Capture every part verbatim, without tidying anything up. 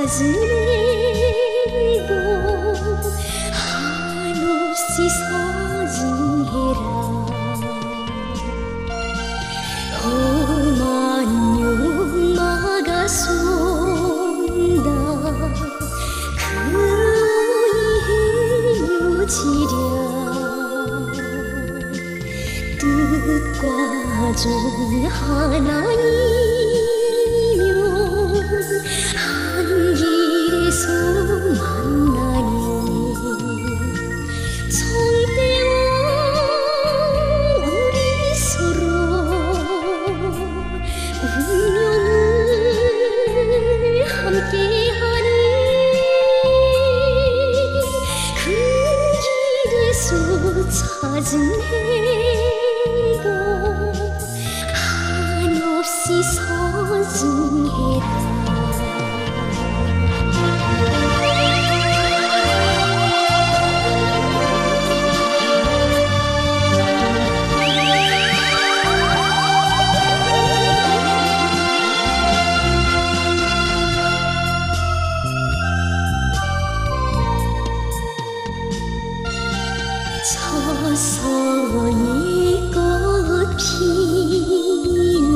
찾으내고 한없이 서징해라. 험한 욕마가 쏜다. 그 이해 유지랴. 뜻과 종 하나이면 한 길에서 만나니 성대와 우리 서로 운명을 함께하니 그 길에서 찾은 행복 한없이 서증해라. 서서히 꽃 피는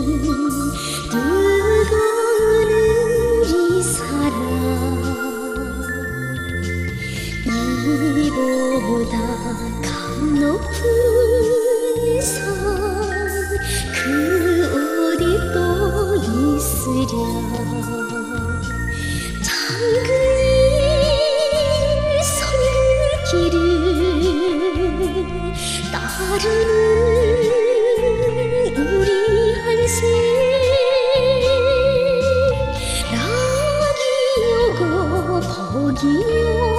뜨거운 우리 사랑. 이보다 강 높은 산 그 어디 또 있으랴. 당근이 선글길을 따르는 우리 한생. 낙이 오고 복이 오고